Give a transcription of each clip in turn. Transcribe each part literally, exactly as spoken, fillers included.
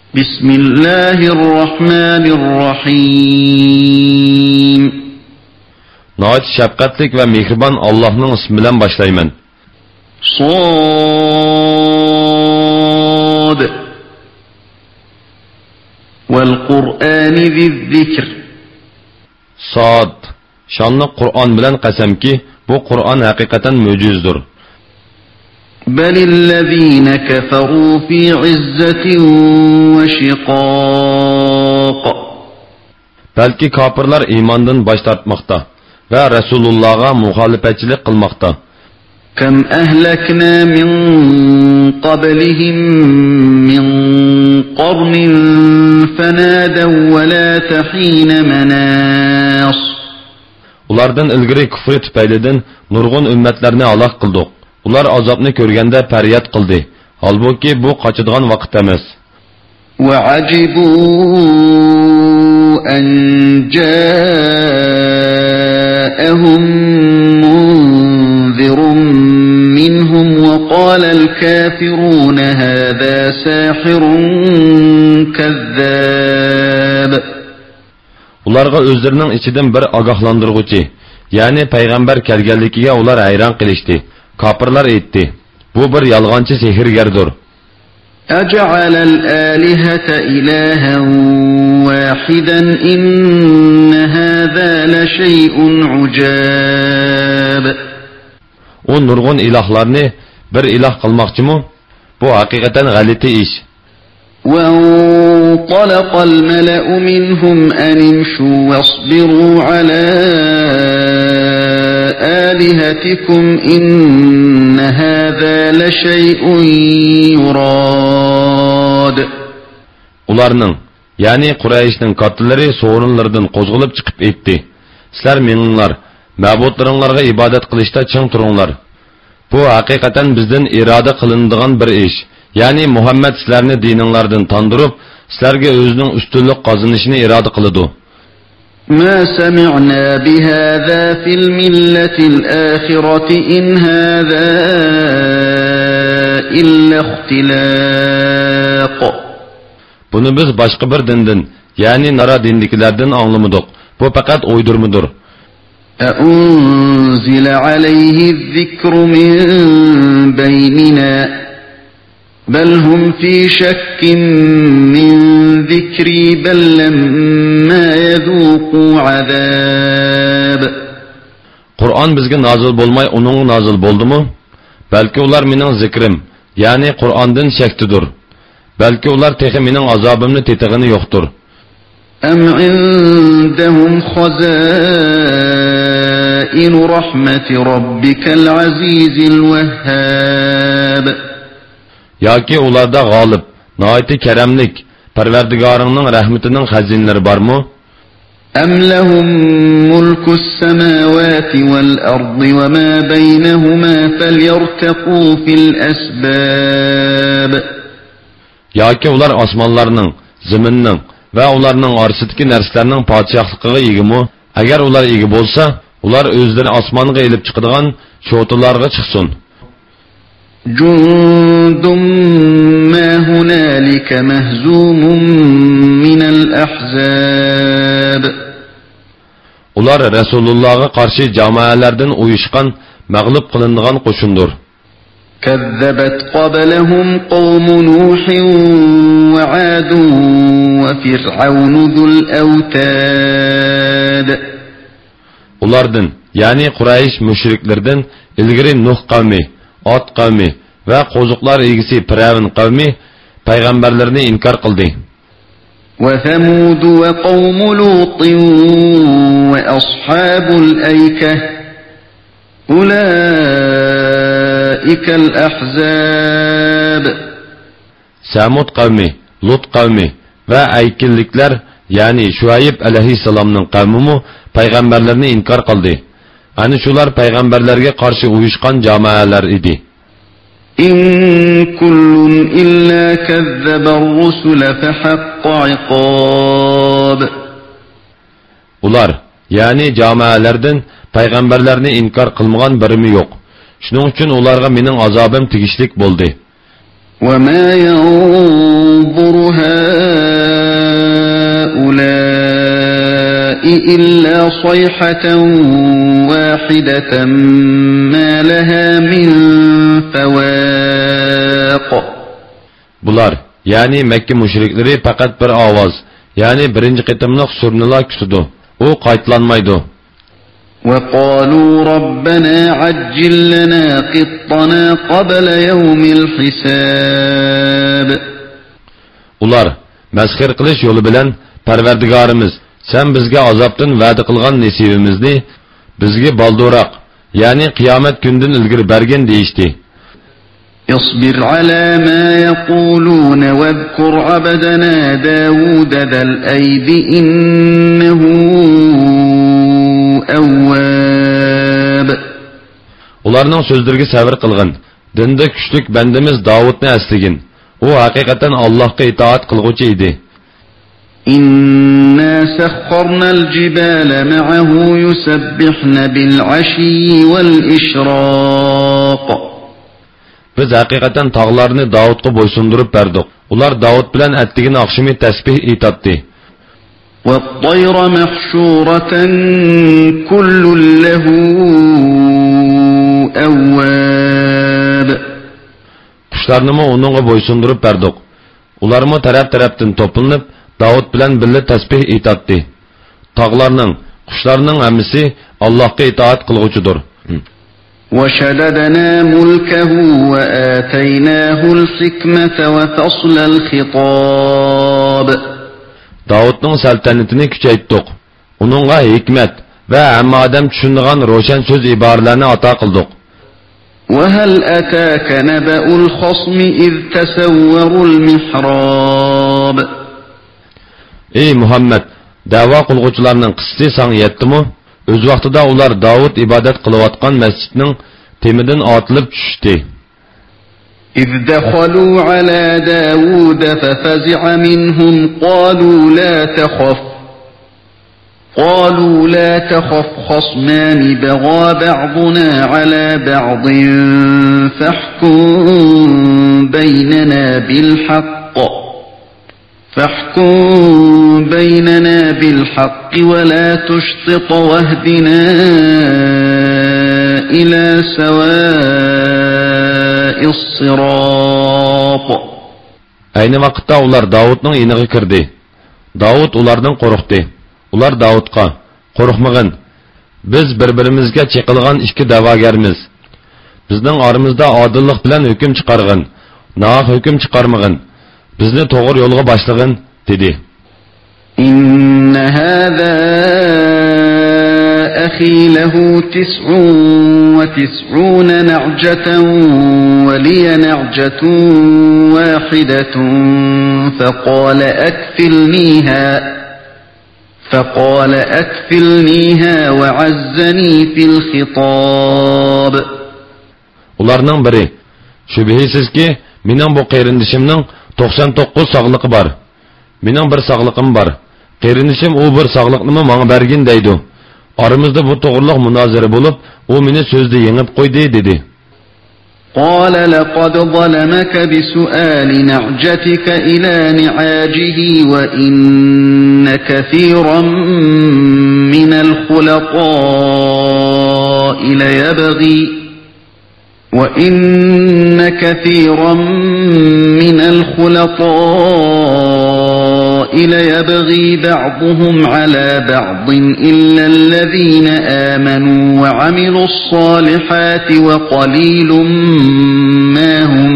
Bismillahirrahmanirrahim. Nəhayət şəfqətlik və mehriban Allah'ın ismi ilə başlayman. Sad vel Qur'ani ziz-zikr. Sad. Şanlı Qur'an bilan qasam ki, bu Qur'an haqiqatan möcüzdür. Belillezine keferu fi izzetin ve şiqaq. Belki kafirlar imandan baş tartmakta ve Resulullah'a muhalefetçilik kılmakta. Kem ehlekna min qablihim min qarnin fenadev ve la tehine menas. Ulardan ilgiri küfür tüpeylidin nurgun ümmetlerini alaq kıldık. Ular azapni körgende feryat kıldı. Halbuki bu kaçıdığan vakit emas. وَعَجِبُوا أَنْ جَاءَهُمْ مُنْذِرٌ مِّنْهُمْ وَقَالَ الْكَافِرُونَ هَذَا سَاحِرٌ كَذَّابٌ. Ularga özlerinin içinden bir agahlandırgıcı, yani peygamber kelgenlikiye ular hayran kılıştı. Kapırlar etti. Bu bir yalgancı sehirgerdir. أَجَعَلَ الْآلِهَةَ إِلَٰهًا وَاحِدًا إِنَّ هَذَا لَشَيْءٌ عُجَابٌ. O nurgun ilahlarını bir ilah kılmakçı mı? Bu hakikaten galiti iş. وَانْطَلَقَ الْمَلَأُ مِنْهُمْ أَنِ امْشُوا وَاصْبِرُوا عَلَى آلِهَتِكُمْ إِنَّ هَذَا لَشَيْءٌ يُرَادُ. Ularning, yani Qurayshning katilleri sorunlardan qo'zg'alib chiqib etdi. Sizlar meninglar, ma'budlaringlarga ibodat qilishda ching turinglar. Bu haqiqatan bizdan iroda qilinadigan bir ish. Yani Muhammed sizlarni dininglardan tandırıp, sizlarga o'zining ustunlik qozonishini iroda qiladi. ما سمعنا بهذا في الملة الآخرة إن هذا إلا اختلاق. Bunu biz başka bir dinden, yani nara dindikilerden anlamadık. Bu fakat uydurmudur. أأنزل عليه الذكر من بيننا بل هم في شك من ذكري بل لما يذوقوا عذاب. Kur'an bizge nazil bolmay onun nazil boldu mu? Belki ular mening zikrim, yani Kur'an'dan şektidir. Belki ular tehi mening azabımni tetigini yoktur. أم عندهم خزائن رحمة ربك العزيز الوهاب. Ya ki ularda galip, naiti keremlik, perverdigarının rahmetinin hazinleri var mı? أم لهم ملك السماوات والأرض وما بينهما فليرتقوا في الأسباب. Ya ki ular osmanlarının, ziminin ve ularının arasındaki nerslerinin padişahlıkıga egi mi? Eğer ular egi bolsa, ular özleri asmanıga elip çıkıdığan şotularga çıksın. جند ما هنالك مهزوم من الأحزاب. Ular Resulullah'a karşı camialerden uyuşkan, mağlup kılındıgan koşundur. كذبت قبلهم قوم نوح وعاد وفرعون ذو الأوتاد. Ulardan, yani Kureyş müşriklerden ilgiri Nuh kavmi, Ad kavmi ve kozuklar ilgisi Firavun kavmi peygamberlerini inkar kıldı. وثمود وقوم لوط وأصحاب الأيكة أولئك الأحزاب. Samud kavmi, Lut kavmi ve Aykillikler, yani Şuayb aleyhisselamның kavmi peygamberlerini inkar kıldı. Hani şular peygamberlerge karşı uyuşkan camialar idi. إن كل إلا كذب الرسل فحق عقاب. Ular, yani camialerden peygamberlerini inkar kılmagan birimi yok. Şunun için ularga mening azabım tigişlik boldu. وَمَا يَنظُرُ هَؤُلَاءِ إِلَّا صَيْحَةً وَاحِدَةً مَا لَهَا مِنْ فَوَاقٍ. Bular, yani Mekke müşrikleri fakat bir avaz, yani birinci qitimliq surnila kütüdü. O qaytlanmaydı. وَقَالُوا رَبَّنَا عَجِّلْ لَنَا قِطَّنَا قَبْلَ يَوْمِ الْحِسَابِ. Ular, məzxir qilish yolu bilan, Parvardigarimiz, sen bizge azaptın vədi qılğan nesibimizni, bizge baldurak, yani qiyamet gündün ilgir bergen deyişdi. اصبر على ما يقولون واذكر عبدنا داود ذا الأيد إنه أواب. Ularning sözlerine sabır qılğın. Dinde küçlük bendimiz Davudni əsligin. O hakikaten Allah'a itaat qılğucu idi. إنا سخرنا الجبال معه يسبحن بالعشي والإشراق. Biz hakikaten tağlarını Davud'a boysundurup berdik. Ular Davud bilen ettiğin akşamı tesbih itatdi. وَالطَّيْرَ مَحْشُورَةً كُلٌّ لَهُ أَوَّابٌ. Kuşlarını mı onunla boysundurup berdik. Ular mı taraf taraftan toplanıp Davud bilen birlikte tesbih itatdi. Tağlarının, kuşlarının hemisi Allah'a itaat kılgıcıdır. وَشَدَدْنَا مُلْكَهُ وَآتَيْنَاهُ الْحِكْمَةَ وَفَصْلَ الْخِطَابِ. Davud'un saltanatını küçeyttik. Onunla hikmet ve hem adam düşündüğün roşan söz ibarelerini ata kıldık. وَهَلْ أَتَاكَ نَبَأُ الْخَصْمِ إِذْ تَسَوَّرُوا الْمِحْرَابِ. Ey Muhammed, dava kılgıçlarının kıssası sana yetti mi? Öz vaqtida ular Davud ibadet qılıvatqan mescidning temidan atılıb düşdü. إِذْ دَخَلُوا عَلَى دَاوُودَ فَفَزِعَ مِنْهُمْ قَالُوا لَا تَخَفْ قَالُوا لَا تَخَفْ خَصْمَانِ بَغَى بَعْضُنَا عَلَى بَعْضٍ فَاحْكُم بَيْنَنَا بِالْحَقِّ فاحكم بيننا بالحق ولا تشطط واهدنا إلى سواء الصراط. Ayni vaqtda ular Davudning iniga kirdi. Davud ulardan qo'rqdi. Ular Davudga: "Qo'rqmagin. Biz bir-birimizga cheqilgan ikki da'vogarmiz. Bizning oramizda odillik bilan hukm chiqargin, nohaq hukm chiqarmagin. Bizni to'g'ri yo'lga boshlagin" dedi. إن هذا أخي له تسع وتسعون نعجة ولي نعجة واحدة فقال أكفلنيها فقال أكفلنيها وعزني في الخطاب. Ularning biri: "Şübhəsiz ki, mening bu qeyrinishimning to'qson to'qqiz sog'liqi bor. Mening bir sog'liqim bor. Qeyrinishim u bir sog'liqni menga bergin deydi. Aramizda bu to'g'riliq munozara bo'lib, u meni so'zda yengib qo'ydi" dedi. قال لقد ظلمك بسؤال نعجتك إلى نعاجه وإن كثيرا من الخلطاء ليبغي وَإِنَّ كَثِيرًا مِنَ الْخُلَطَاءِ لَيَبْغِي بَعْضُهُمْ عَلَى بَعْضٍ إِلَّا الَّذِينَ آمَنُوا وَعَمِلُوا الصَّالِحَاتِ وَقَلِيلٌ مَا هُمْ.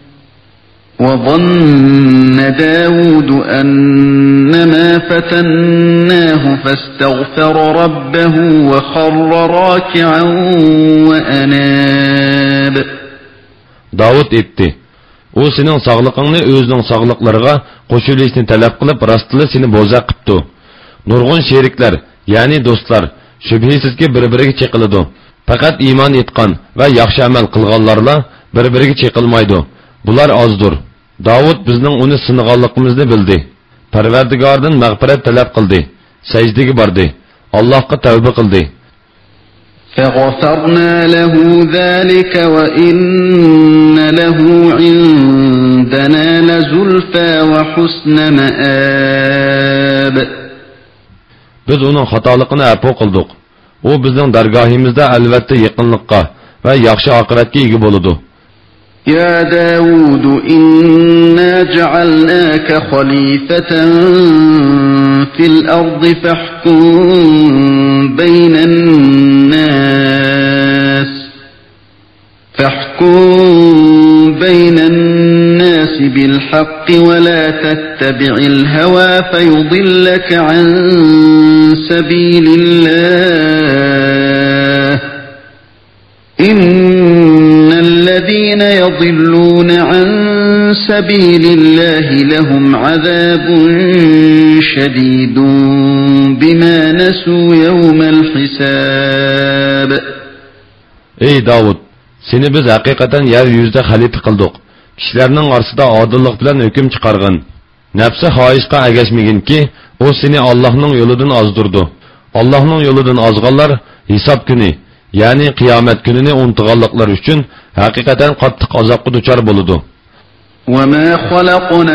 وَظَنَّ دَاوُودُ أَنَّمَا فَتَنَّاهُ فَاسْتَغْفَرَ رَبَّهُ وَخَرَّ رَاكِعًا وَأَنَابَ. Davud etti: "O sening sog'liqingni o'zining sog'liqlariga qo'shilishni talab qilib, rostli seni bo'za qildi. Nurg'un sheriklar, ya'ni do'stlar, shubhisizki bir-biriga cheqiladi. Faqat iymon etgan va yaxshi amal qilganlarla bir-biriga cheqilmaydi. Bular ozdir. Davud bizning uni sinaganligimizni bildi. Parvardigordan mag'firat talab qildi. Sajdaga bordi. Allohga tavba qildi. فغفرنا له ذلك وإن له عندنا لزلفى وحسن مآب. Biz onun xatoligini afu qildik. U bizning dargohimizda albatta yaqinlikqa va yaxshi oqibatga ega bo'ladi. يا داود إنا جعلناك خليفة في الأرض فاحكم بين الناس فاحكم بين الناس بالحق ولا تتبع الهوى فيضلك عن سبيل الله إن الذين يضلون عن سبيل الله لهم عذاب شديد بما نسوا يوم الحساب. Ey Davud, seni biz haqiqatan yer yuzida xalifa qildik. Kishilarning orasida odillik bilan hukm chiqargan. Nafsi xohishga agashmaginki, u seni Allohning yo'lidan ozdirdi. Allohning yo'lidan ozganlar hisob kuni, ya'ni qiyomat kunini unutganliklar uchun haqiqatan qattiq azobga duchor bo'ladi. وَمَا خَلَقْنَا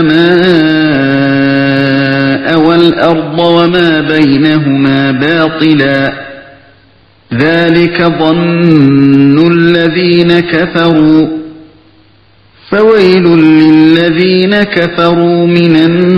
السَّمَاءَ وَالْأَرْضَ وَمَا بَيْنَهُمَا بَاطِلًا ذَلِكَ ظَنُّ الَّذِينَ كَفَرُوا فَوَيْلٌ لِلَّذِينَ كَفَرُوا مِنَ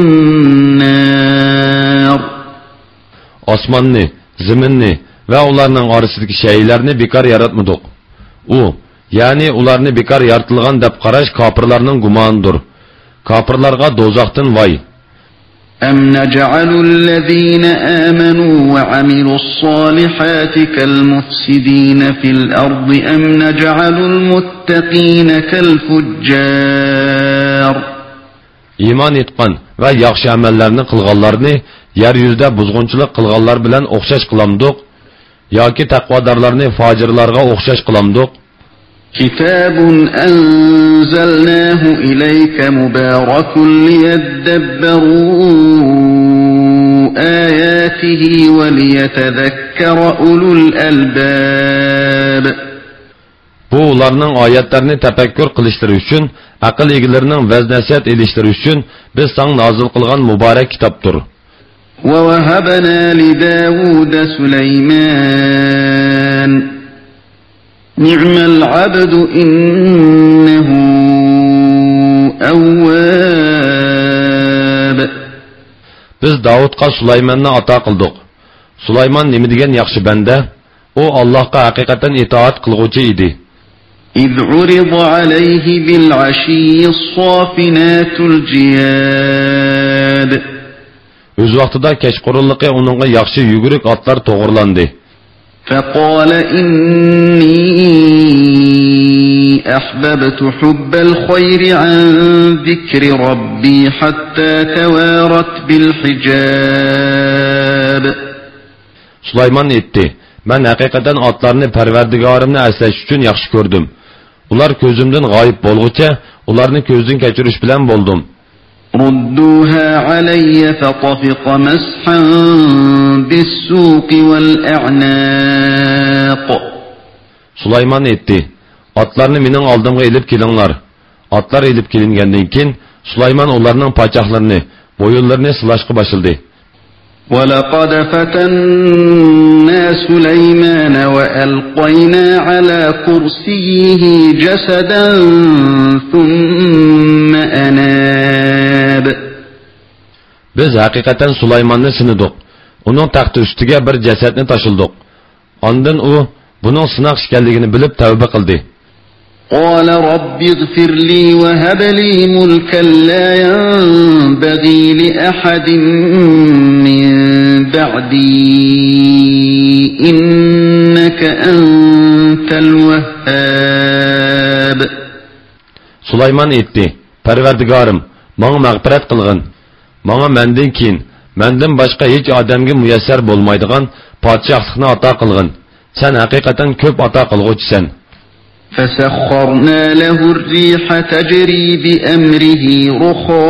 النَّارِ. Osmanni, zaminni ve onlarning orasidagi shaylarni bekor yaratmadik. U, ya'ni ularni bekor yaratilgan deb qarash kofirlarning gumonidir. Kofirlarga do'zaxdan voy. أَمْ نَجْعَلُ الَّذِينَ آمَنُوا وَعَمِلُوا الصَّالِحَاتِ كَالْمُفْسِدِينَ فِي الْأَرْضِ أَمْ نَجْعَلُ الْمُتَّقِينَ كَالْفُجَّارِ. İman etgan ve yaxshi amallarni qilganlarni yer yuzida buzg'unchilik qilganlar bilan o'xshash qilamdik yoki taqvodorlarni fojirlarga o'xshash qilamdik. كتاب أنزلناه إليك مبارك ليدبروا آياته وليتذكر أولو الألباب. Bu ularning oyatlarini tafakkur qilishlari uchun, aql egalarining vaz-nasihat elishlari uchun biz sang nozil qilgan muborak kitobdir. وَوَهَبْنَا لِدَاوُودَ سُلَيْمَانَ نِعْمَ الْعَبْدُ إِنَّهُ أَوَّابٌ. Biz Davudga Sulaymonni ato qildik. Sulaymon nima degan yaxshi banda? U Allohga haqiqatan itoat qilguvchi edi. إِذْ عُرِضَ عَلَيْهِ بِالْعَشِيِّ الصَّافِنَاتُ الْجِيَادُ. Öz vaqtida kechqurunliqi uningga yaxshi yugurik otlar to'g'irlandi. فقال إني أحببت حب الخير عن ذكر ربي حتى توارت بالحجاب. Sulaymon aytdi: "Men haqiqatan otlarni Parvardigorimni aslash uchun yaxshi ko'rdim. Ular ko'zimdan g'oyib bo'lguncha, ularni ko'zdan kechirish bilan bo'ldim." ردوها علي فطفق مسحا بالسوق والأعناق. Sulaymon aytdi: "Otlarni mening oldimga elib kelinglar." Otlar elib kelingandan keyin Sulaymon ularning pochoqlarini, bo'yinlarini silashga boshladi. وَلَقَدْ فَتَنَّا سُلَيْمَانَ وَأَلْقَيْنَا عَلَى كُرْسِيِّهِ جَسَدًا ثُمَّ أَنَابَ. Biz haqiqatan Sulaymonni sinadik. Uning taxti ustiga bir jasadni tashildik. Ondan u buning sinoq ekanligini bilib tavba qildi. قال رب اغفر لي وهب لي ملكا لا ينبغي لأحد من بعدي إنك أنت الوهاب. Sulaymon aytdi: Parvardigorim, menga mag'firat qilgin. Menga mendan keyin, mendan boshqa hech odamga muyassar bo'lmaydigan podshohlikni ato qilgin. Sen haqiqatan ko'p ato qilguvchisan. فسخرنا له الريح تجري بأمره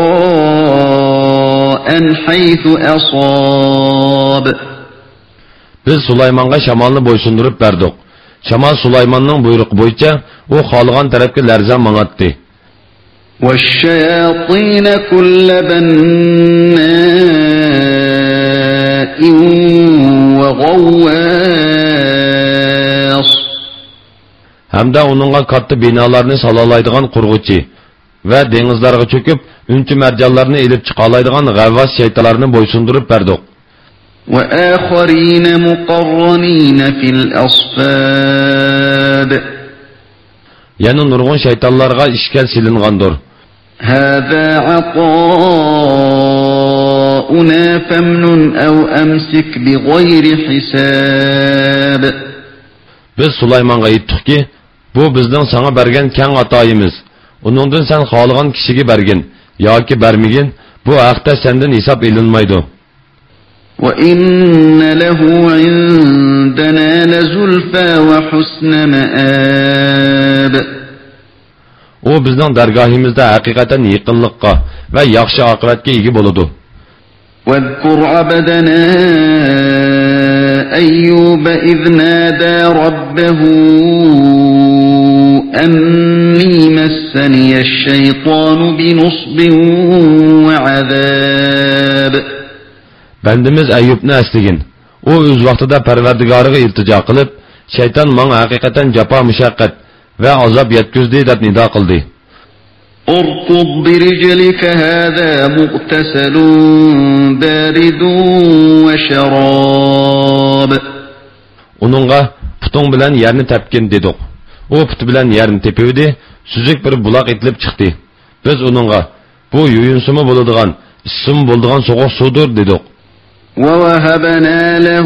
رخاء حيث أصاب. Biz Sulaymonga shamolni bo'ysundirib berdik. Shamol Sulaymonning buyrug'i bo'yicha u xohlagan tarafga larzan mang'atdi. وَالشَّيَاطِينَ كُلَّ بَنَّاءٍ وَغَوَّاصٍ. Hamda onunğa katta binalarni salalaydigan qurg'uchi va dengizlarga cho'kib, unchi marjonlarni elib chiqalaydigan g'avvos shaytonlarni bo'ysundirib berdik. وَآخَرِينَ مُقَرَّنِينَ فِي الْأَصْفَادِ. Yani nurg'un shaytonlarga ishkal silingandir. هَذَا عَطَاؤُنَا فَامْنُنْ أَوْ أَمْسِكْ بِغَيْرِ حِسَابٍ. Biz Sulaymonga aytdikki, bu bizning sana bergan keng atoyimiz. Uningdan sen xohlagan kishiga bergin yoki bermagin, bu haqda sendan hisob elinmaydi. وَإِنَّ لَهُ عِندَنَا لَزُلْفَى وَحُسْنَ مَآبٍ. O bizning dargohimizda haqiqatan yaqinlikqa va yaxshi oqibatga ega bo'ladi. وَاذْكُرْ عَبْدَنَا أَيُّوبَ إِذْ نَادَى رَبَّهُ أَنِّي مَسَّنِيَ الشَّيْطَانُ بِنُصْبٍ وَعَذَابٍ. Bendimiz Ayyubni esligin. O öz vaqtida Parvardigoriga iltijo qilib, shayton menga haqiqatan jafo mushaqqat va azob yetkazdi deb nido qildi. اركض برجلك هذا مغتسل بارد وشراب. Onunğa putung bilan yerni tepkin dedik. O putu bilan yerni tepivdi, süzük bir bulaq etilib chiqdi. Biz onunğa bu yuyunsimi bo'ladigan, issim bo'ladigan soğuq sudur dedik. وَوَهَبْنَا لَهُ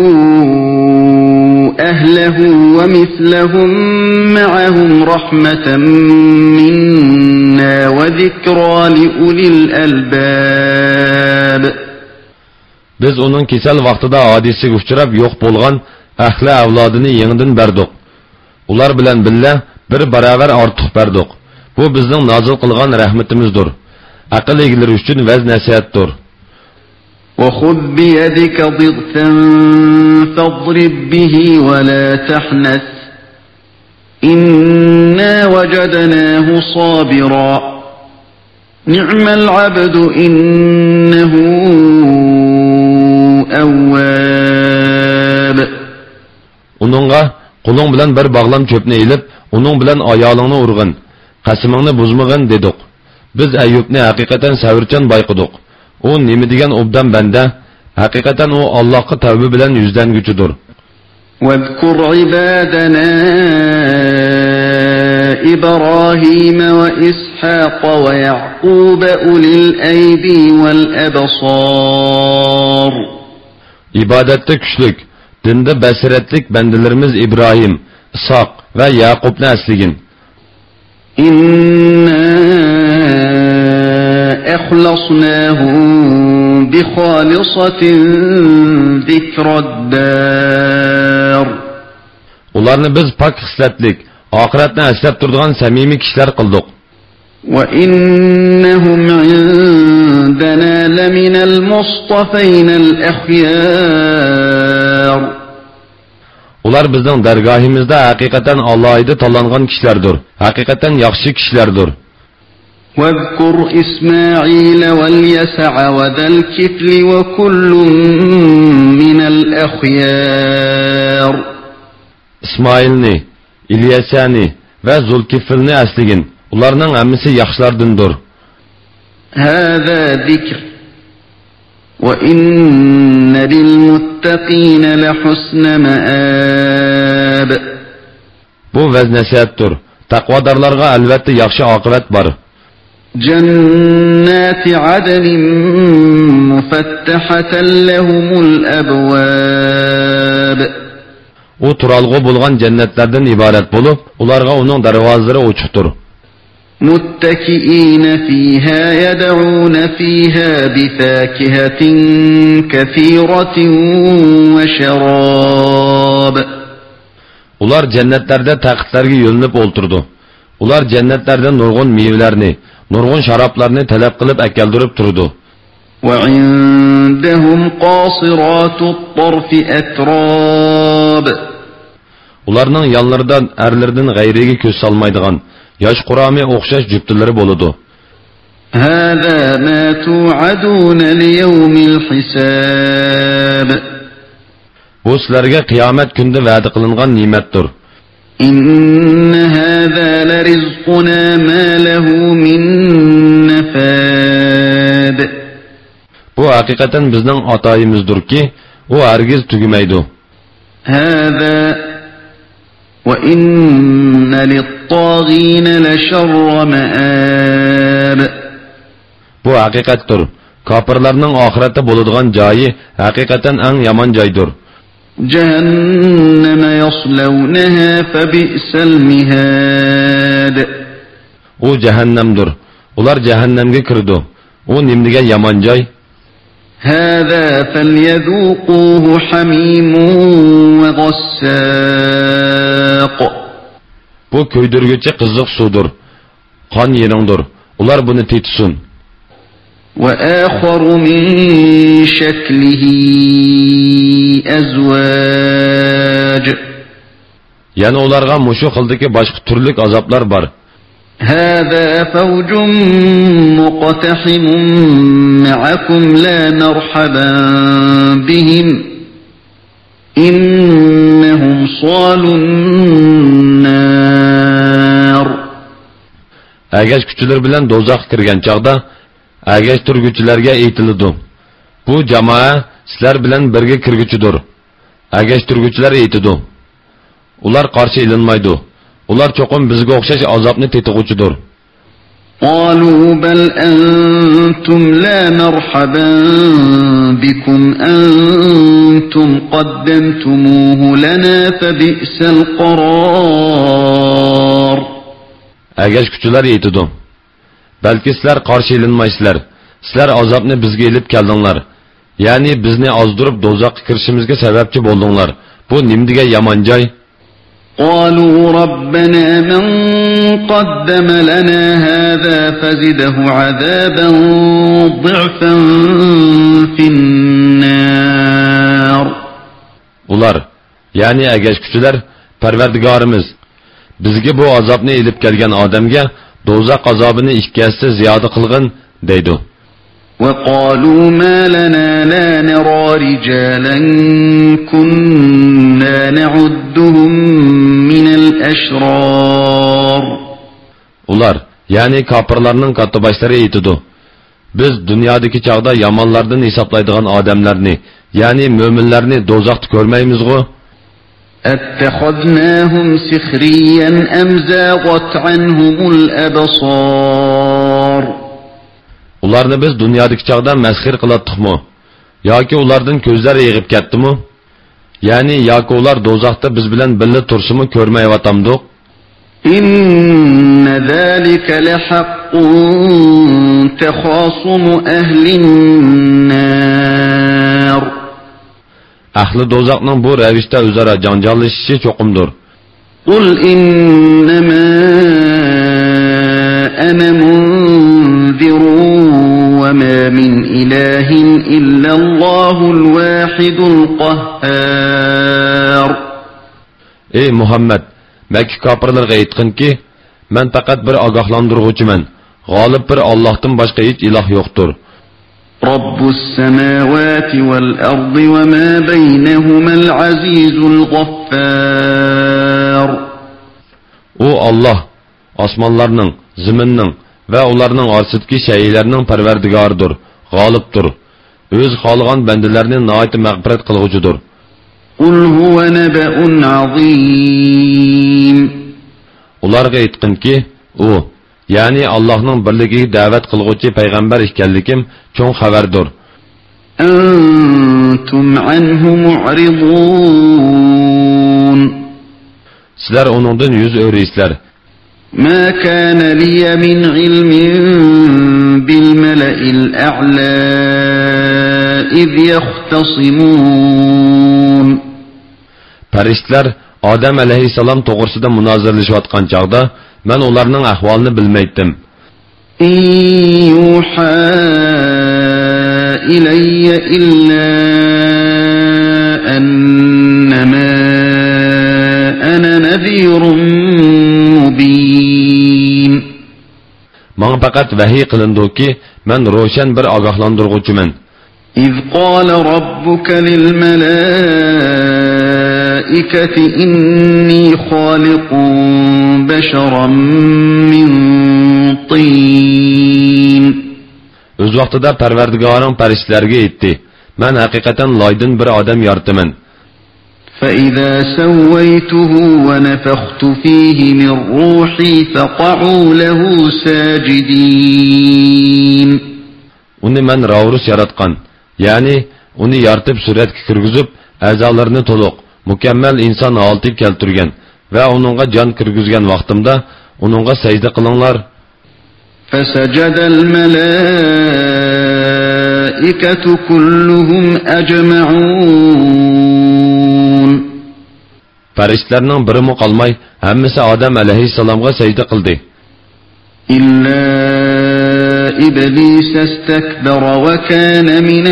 أَهْلَهُ وَمِثْلَهُمْ مَعَهُمْ رَحْمَةً مِنَّا وَذِكْرَى لِأُولِي الْأَلْبَابِ. Biz onun kesel vaqtida hadisiga uchrab yo'q bo'lgan ahli avlodini yengidan berdik. Ular bilan billa bir baravar ortiq berdik. Bu bizning nozil qilgan rahmatimizdir. Aql egalari uchun vaz nasihatdir. وَخُذْ بِيَدِكَ ضِغْثًا فَاضْرِبْ بِهِ وَلَا تَحْنَثْ إِنَّا وَجَدْنَاهُ صَابِرًا نِعْمَ الْعَبْدُ إِنَّهُ أَوَّابٌ. Onunğa qo'ling bilan bir bağlam çöpni elib, onun bilan ayolingni urg'in, qasimingni buzmag'in dedik. Biz Ayyubni haqiqatan savrchan bayqidik. O nima degan obdan banda, haqiqatan o Allohga tavba bilan yuzlanguvchidir. وَاذْكُرْ عِبَادَنَا إِبْرَاهِيمَ وَإِسْحَاقَ وَيَعْقُوبَ أُولِي الْأَيْدِي وَالْأَبْصَارِ. İbadette güçlük, dinde basiretlik bendelerimiz İbrahim, İshak ve Yaqub'ni esligin. İnna أخلصناهم بخالصة ذكر الدار. Ularni biz pak hislatlik, oxiratni eslab turadigan samimiy kishilar qildik. وإنهم عندنا لمن المصطفين الأخيار. Ular bizning dargohimizda haqiqatan Allohga tanlangan kishilardir. Haqiqatan yaxshi kishilardir. واذكر إسماعيل واليسع وذا الكفل وكل من الأخيار. İsmailni, İlyasani ve Zulkifilni esligin. Ularning hammasi yaxshilardandir. هذا ذكر وإن للمتقين لحسن مآب. Bu vaz nasihatdir. Taqvodorlarga albatta yaxshi oqibat bor. جنات عدن مفتحة لهم الأبواب. O turalg'u bo'lgan jannatlardan iborat bo'lib, ularga uning darvozalari ochiqdir. متكئين فيها يدعون فيها بفاكهة كثيرة وشراب. Ular jannatlarda taqitlarga yo'linib o'ltirdi. Ular jannatlardan nurg'un meyvelarni, nurg'un sharoblarni talab qilib akaldirib turdi. وعندهم قاصرات الطرف أتراب. Ularning yanlardan erlerden gayriga ko'z salmaydigan yosh qurami o'xshash juftilari bo'ladi. هذا ما توعدون ليوم الحساب. Bu sizlarga qiyomat kunida va'da qilingan ne'matdir. إن هذا لرزقنا ما له من نفاد. Bu haqiqatan bizning atoyimizdirki, u hargiz tugamaydi. هذا وإن للطاغين لشر مآب. Bu haqiqatdir. Kafirlarning oxiratda bo'ladigan joyi haqiqatan eng yomon joydir. جهنم يصلونها فبئس المهاد. U jahannamdir. Ular jahannamga kirdi. U nimdiga yomon joy? هذا فليذوقوه حميم وغساق. Bu köydürgüçe kızlık sudur. Kan yerindir. Ular bunu tetsin. وآخر من شكله أزواج. Yani ularga muşu kıldaki başka türlük azaplar var. هذا فوج مقتحم معكم لا مرحبا بهم إنهم صالوا النار. Ägeş küçüler bilen dozaq kirgen çağda ägeş türgüçülerge eğitildi. Bu jamaa sizler bilen birge kirgüçüdür. Ägeş türgüçüler eğitidi. Ular qarşı ilinmaydı. Ular çoqum bizge oxşaş azapni tetiguçudur. قالوا بل أنتم لا مرحبا بكم أنتم قدمتموه لنا فبئس القرار. Ägeş küçüler eğitidi. Belki sizler qarşı ilinmaysizlar. Sizler azapni bizge elip keldinler. Yani bizni azdırıp dozaq kirişimizge sebepçi boldunlar. Bu nimdige yaman joy? قالوا ربنا من قدم لنا هذا فزده عذابا ضعفا في النار. Ular, yani ägeş küçüler, Parvardigarimiz, bizge bu azapni elip kelgen adamga dozaq azabını ikkisi ziyoda qilgin deydi. وقالوا ما لنا لا نرى رجالا كنا نعدهم من الأشرار. Ular, yani kapırlarının kattabaşları eğitidu. Biz dünyadaki çağda yamanlardan hesaplaydıgan adamlarını, yani müminlerini dozaqta görmeyimiz go? أتخذناهم سخريا أم زاغت عنهم الأبصار. Ularni biz dünyadaki çağda məshir qılatdıqmı? Yoki ulardan gözler yığıp ketdimi? Yani yoki ular dozaqta biz bilen birli tursumu ko'rmayotamdiq? إن ذلك لحق تخاصم أهل النار. Ahli dozaqning bu ravishda o'zaro janjallashishi cho'qimdir. قل إنما أنا منذر وما من إله إلا الله الواحد القهار. Ey Muhammed, Mekke kafirlarga aytqinki, men faqat bir ogohlantiruvchiman. G'olib bir Allohdan boshqa hech iloh yo'qdir. رب السماوات والأرض وما بينهما العزيز الغفار. O Allah, osmonlarning, zaminning va ularning orasidagi shaylarning parvardigoridir, g'olibdir. O'z xohlagan bandalarni nihoyat mag'firat qilg'uchidir. قل هو نبأ عظيم. Ularga aytqinki, u, ya'ni Allohning birligiga da'vat qilg'uvchi payg'ambar ekanligim cho'ng xabardir. أنتم عنه معرضون. Sizlar onundan yüz o'raysizlar. ما كان لي من علم بالملأ الأعلى إذ يختصمون. Farishtalar Odam alayhissalom to'g'risida munozirlashayotgan chaqda men ularning ahvolini bilmaydim. إن يوحى إلي إلا أنما أنا نذير مبين. Mağa faqat vahiy qilindiki, men ro'shan bir ogohlantiruvchiman. إذ قال ربك للملائكة إني خالق بشرا من طين. Öz vaqtida Parvardigoring farishtalarga aytdi: "Men haqiqatan loydan bir odam yarataman. فإذا سويته ونفخت فيه من روحي فقعوا له ساجدين." Uni men ravurus yaratgan, ya'ni uni yaratib suratga kirgizib, a'zolarini to'liq, mukammal inson holatiga keltirgan va uningga jon kirgizgan vaqtimda uningga sajda qilinglar. فسجد الملائكة كلهم أجمعون. Farishtalarning birimi qolmay, hammasi Odam alayhissalomga sajda qildi. إلا إبليس استكبر وكان من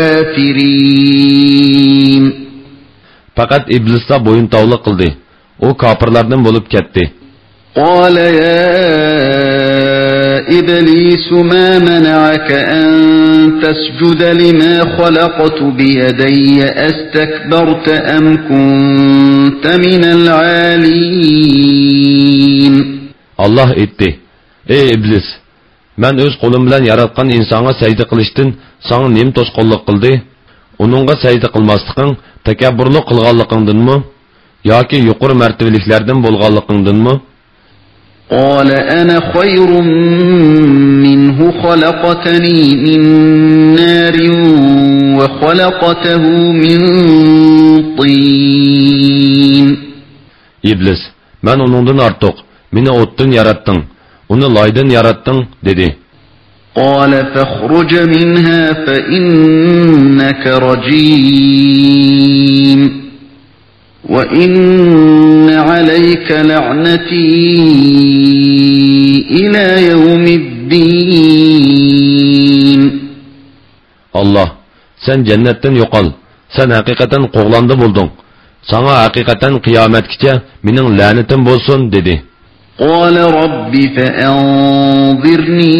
الكافرين. Faqat iblisda bo'yin tovliq qildi. U kofirlardan bo'lib ketdi. قال يا إبليس ما منعك أن تسجد لما خلقت بيدي أستكبرت أم كنت من العالين. Allah etti: "Ey iblis, men öz qo'lim bilan yaratgan insonga sajda qilishdan sana nim to'sqinlik qildi? Uningga sajda qilmasliging takabburlik qilganligingdanmi yoki yuqori martabaliklardan bo'lganligingdanmi?" قال أنا خير منه خلقتني من نار وخلقته من طين. İblis, men onundan artıq, meni otdan yarattın, onu laydan yarattın, dedi. قال فاخرج منها فإنك رجيم وإن عليك لعنتي إلى يوم الدين. Allah, sen cennetten yo'qol, sen haqiqatan qo'g'landi bo'lding. Sana haqiqatan qiyomatgacha mening la'natim bo'lsin, dedi. قال رب فأنظرني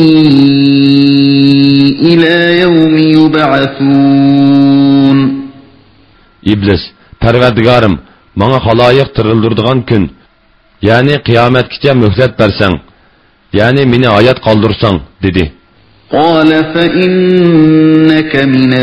إلى يوم يبعثون. İblis, Parvardigorim, menga xaloyiq tirildirdigan kun, ya'ni qiyomatgacha muhlat bersang, ya'ni meni hayot qoldirsang, dedi. قال فإنك من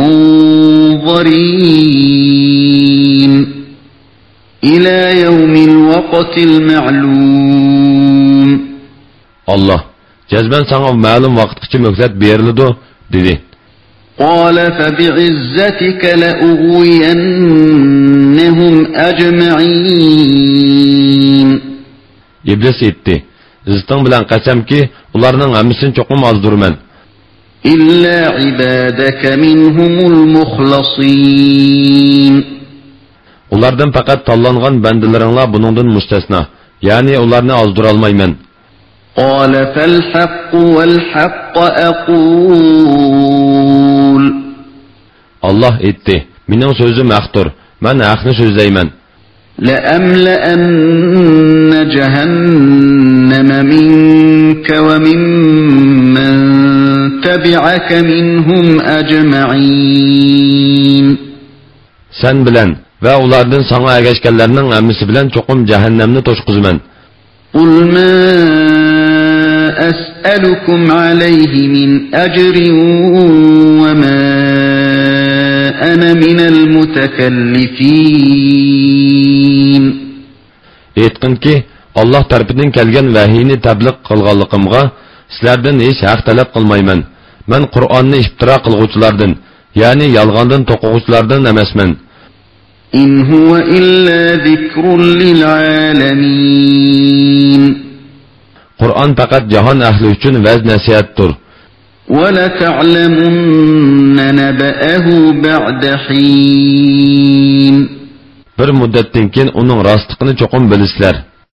المنظرين إلى يوم الوقت المعلوم. Allah, cezben sana ma'lum vaqtgacha muhlat beriladi, dedi. قال فبعزتك لأغوينهم أجمعين. İblis etti: "İzzeting bilan qasamki, ularning hammasini cho'qim ozdurman. إلا عبادك منهم المخلصين." Ulardan faqat tanlangan bandalaringlar buningdan mustasno, ya'ni ularni ozdura olmayman. قال فالحق والحق أقول. Allah etti: "Mening so'zim haqdir, men haqni so'zlayman. لأملأن جهنم منك وممن تبعك منهم أجمعين." Sen bilan va ulardan sana ergashganlarning hammasi bilan cho'qim jahannamni to'shqizaman. قل ما أسألكم عليه من أجر وما أنا من المتكلفين. Aytqinki, Allah tarafidan kelgan vahiyni tabliq qilganligimga sizlardan hech haq talab qilmayman. Men Qur'onni iftiro qilguvchilardan, ya'ni yolg'ondan to'quvchilardan emasman. إن هو إلا ذكر للعالمين. Qur'on faqat jahon ahli uchun vaz nasihatdir. وَلَتَعْلَمُنَّ نَبَأَهُ بَعْدَ حِينٍ. Bir muddatdan keyin uning rostligini cho'qim bilasizlar.